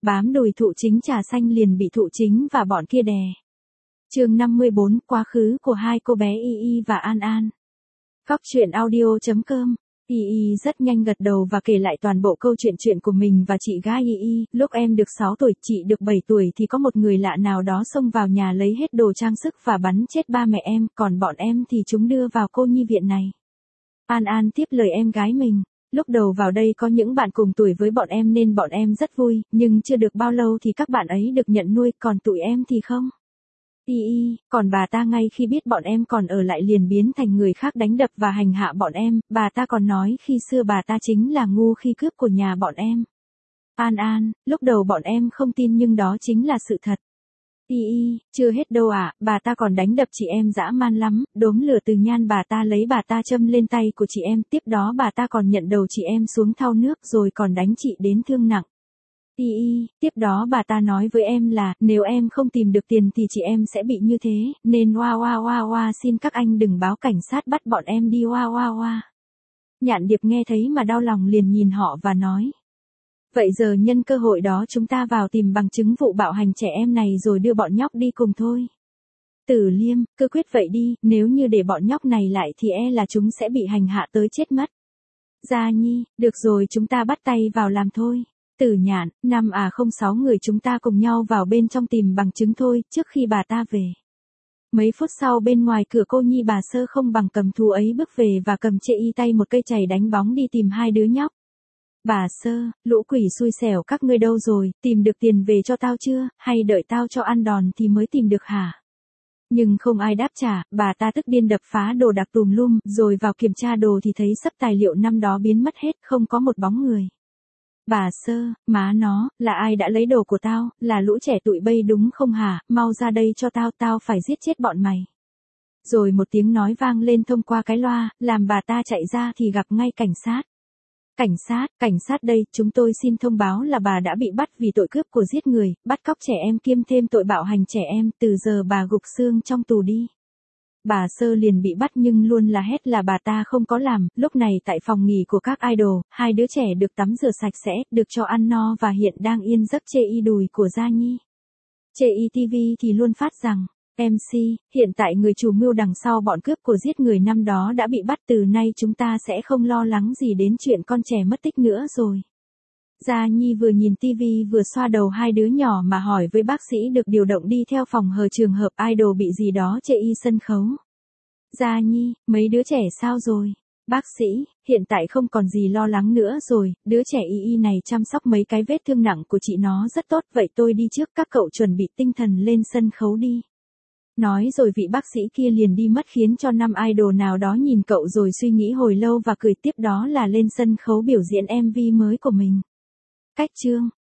bám đùi thụ chính trà xanh liền bị thụ chính và bọn kia đè. Chương 54, quá khứ của hai cô bé Y Y và An An. Góc truyện audio.com. Y Y rất nhanh gật đầu và kể lại toàn bộ câu chuyện của mình và chị gái Y Y. Lúc em được 6 tuổi, chị được 7 tuổi thì có một người lạ nào đó xông vào nhà lấy hết đồ trang sức và bắn chết ba mẹ em, còn bọn em thì chúng đưa vào cô nhi viện này. An An tiếp lời em gái mình. Lúc đầu vào đây có những bạn cùng tuổi với bọn em nên bọn em rất vui, nhưng chưa được bao lâu thì các bạn ấy được nhận nuôi, còn tụi em thì không. Y, còn bà ta ngay khi biết bọn em còn ở lại liền biến thành người khác đánh đập và hành hạ bọn em, bà ta còn nói khi xưa bà ta chính là ngu khi cướp của nhà bọn em. An, lúc đầu bọn em không tin nhưng đó chính là sự thật. Y, chưa hết đâu ạ, bà ta còn đánh đập chị em dã man lắm, đốm lửa từ nhan bà ta lấy bà ta châm lên tay của chị em, tiếp đó bà ta còn nhận đầu chị em xuống thau nước rồi còn đánh chị đến thương nặng. Y, tiếp đó bà ta nói với em là, nếu em không tìm được tiền thì chị em sẽ bị như thế, nên xin các anh đừng báo cảnh sát bắt bọn em đi Nhạn Điệp nghe thấy mà đau lòng liền nhìn họ và nói. Vậy giờ nhân cơ hội đó chúng ta vào tìm bằng chứng vụ bạo hành trẻ em này rồi đưa bọn nhóc đi cùng thôi. Tử Liêm, cứ quyết vậy đi, nếu như để bọn nhóc này lại thì là chúng sẽ bị hành hạ tới chết mất. Gia Nhi, được rồi chúng ta bắt tay vào làm thôi. Tử Nhạn, 6 người chúng ta cùng nhau vào bên trong tìm bằng chứng thôi, trước khi bà ta về. Mấy phút sau bên ngoài cửa cô nhi bà Sơ không bằng cầm thú ấy bước về và cầm chệ y tay một cây chày đánh bóng đi tìm hai đứa nhóc. Bà Sơ, lũ quỷ xui xẻo các ngươi đâu rồi, tìm được tiền về cho tao chưa, hay đợi tao cho ăn đòn thì mới tìm được hả? Nhưng không ai đáp trả, bà ta tức điên đập phá đồ đạc tùm lum, rồi vào kiểm tra đồ thì thấy sắp tài liệu năm đó biến mất hết, không có một bóng người. Bà Sơ, má nó, là ai đã lấy đồ của tao, là lũ trẻ tụi bay đúng không hả, mau ra đây cho tao phải giết chết bọn mày. Rồi một tiếng nói vang lên thông qua cái loa, làm bà ta chạy ra thì gặp ngay cảnh sát. Cảnh sát đây, chúng tôi xin thông báo là bà đã bị bắt vì tội cướp của giết người, bắt cóc trẻ em kiêm thêm tội bạo hành trẻ em, từ giờ bà gục xương trong tù đi. Bà Sơ liền bị bắt nhưng luôn là hét là bà ta không có làm, lúc này tại phòng nghỉ của các idol, hai đứa trẻ được tắm rửa sạch sẽ, được cho ăn no và hiện đang yên giấc chê y đùi của Gia Nhi. Chê y TV thì luôn phát rằng, MC, hiện tại người chủ mưu đằng sau bọn cướp của giết người năm đó đã bị bắt, từ nay chúng ta sẽ không lo lắng gì đến chuyện con trẻ mất tích nữa rồi. Gia Nhi vừa nhìn TV vừa xoa đầu hai đứa nhỏ mà hỏi với bác sĩ được điều động đi theo phòng hờ trường hợp idol bị gì đó chê y sân khấu. Gia Nhi, mấy đứa trẻ sao rồi? Bác sĩ, hiện tại không còn gì lo lắng nữa rồi, đứa trẻ Y này chăm sóc mấy cái vết thương nặng của chị nó rất tốt, vậy tôi đi trước, các cậu chuẩn bị tinh thần lên sân khấu đi. Nói rồi vị bác sĩ kia liền đi mất khiến cho năm idol nào đó nhìn cậu rồi suy nghĩ hồi lâu và cười, tiếp đó là lên sân khấu biểu diễn MV mới của mình. Cách chương